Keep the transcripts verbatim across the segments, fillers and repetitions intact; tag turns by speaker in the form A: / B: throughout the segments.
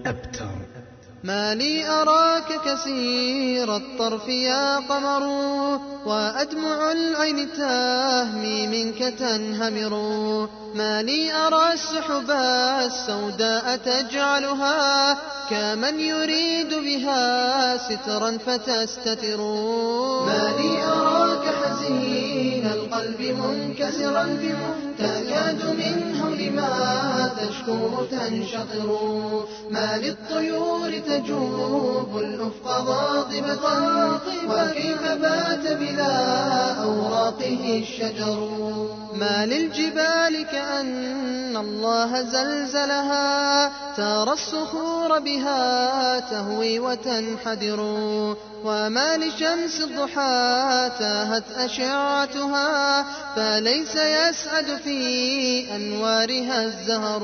A: أبتر.
B: ما لي أراك كثير الطرف يا قمر، وأدمع العين تهمي منك تنهمر. ما لي أرى السحب السوداء تجعلها كمن يريد بها سترا فتستتر. ما لي أراك حزين القلب منكسرا تكاد من هول ما تشكو تنشطر. ما للطيور تجوب الأفق ضاضبة، وكيف بات بلا أوراقه الشجر. ما للجبال كأن الله زلزلها، ترى الصخور بها تهوي وتنحدر. وما لشمس الضحى تاهت أشعتها، فليس يسعد في أنوارها الزهر.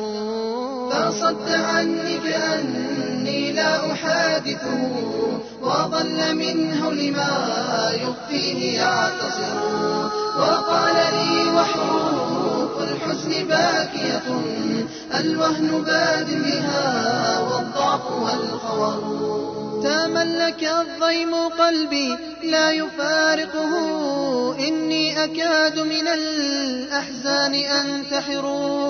B: فصد عني كأني لا أحادثه، وظل من هول ما يخفيه يعتصر. وقال لي وحروف الحزن باكية، الوهن باد بها والضعف والخور. تملك الضيم قلبي لا يفارقه، إني أكاد من الأحزان أنتحر.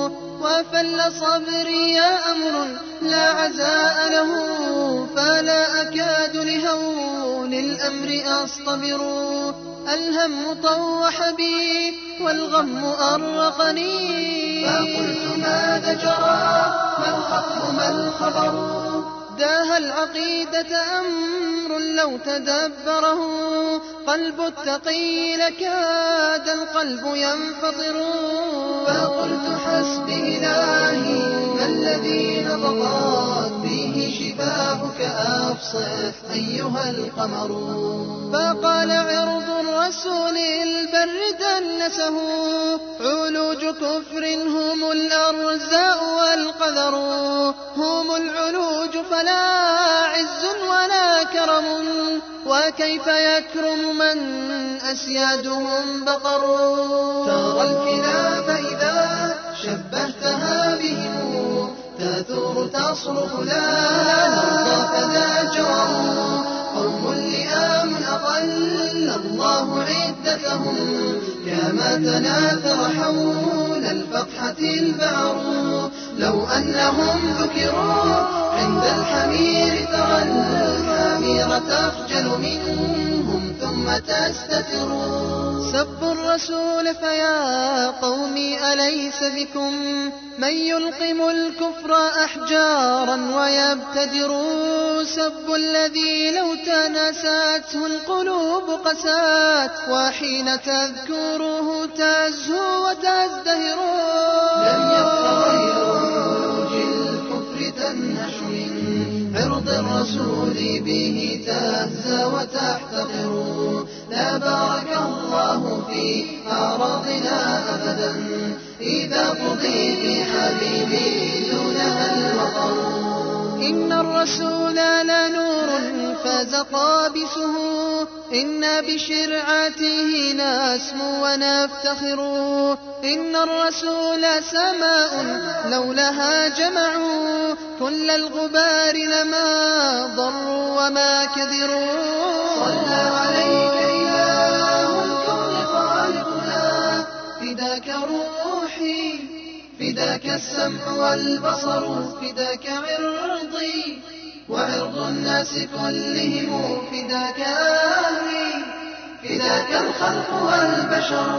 B: وفل صبري يا أمر لا عزاء له، فلا أكاد لهول الأمر أصطبر. الهم طوح بي والغم أرقني، فقلت ماذا جرى ما الخطب ما الخبر. داها العقيدة أمر لو تدبره قلب التقي لكاد القلب ينفطر. فقلت حسبي إلهي ما الذي نطقت به شفاهك، أبصح أيها القمر. فقال عرض الرسول البر دنسه، علوج كفر هم الأرزاء والقذر. هم العلوج فلا عز ولا كرم، وكيف يكرم من أسيادهم بقر. ترى الكلاب إذا شبهتها بهم تثور تصرخ لا نرضى فذا جرم. قوم لئام أقل الله عدتهم، كما تناثر حول الفقحة البعر. لو أنهم ذكروا عند الحمير ترى الحمير تخجل منهم ثم تستتر. سبوا الرسول فيا قومي أليس بكم من يلقم الكفر أحجارا ويبتدر. سبوا الذي لو تناسته القلوب قسات، وحين تذكره تزهو وتزدهر. لم يبق غير عروج الكفر تنهش من عرض الرسول به تهزى وتحتقر. لا بارك الله في أعراضنا أبدا، إذا قضي في حبيبي دونها المطر. إن الرسول لنور فاز قابسه، إنا بشرعته نسمو ونفتخر. إن الرسول سماء لولاها جمعوا كل الغبار لما ضروا وما كدروا. صلى عليك إله الكون خالقنا، فداك روحي فداك السمع والبصر، فداك عرضي وعرض الناس كلهم، فداك أهلي فداك الخلق والبشر.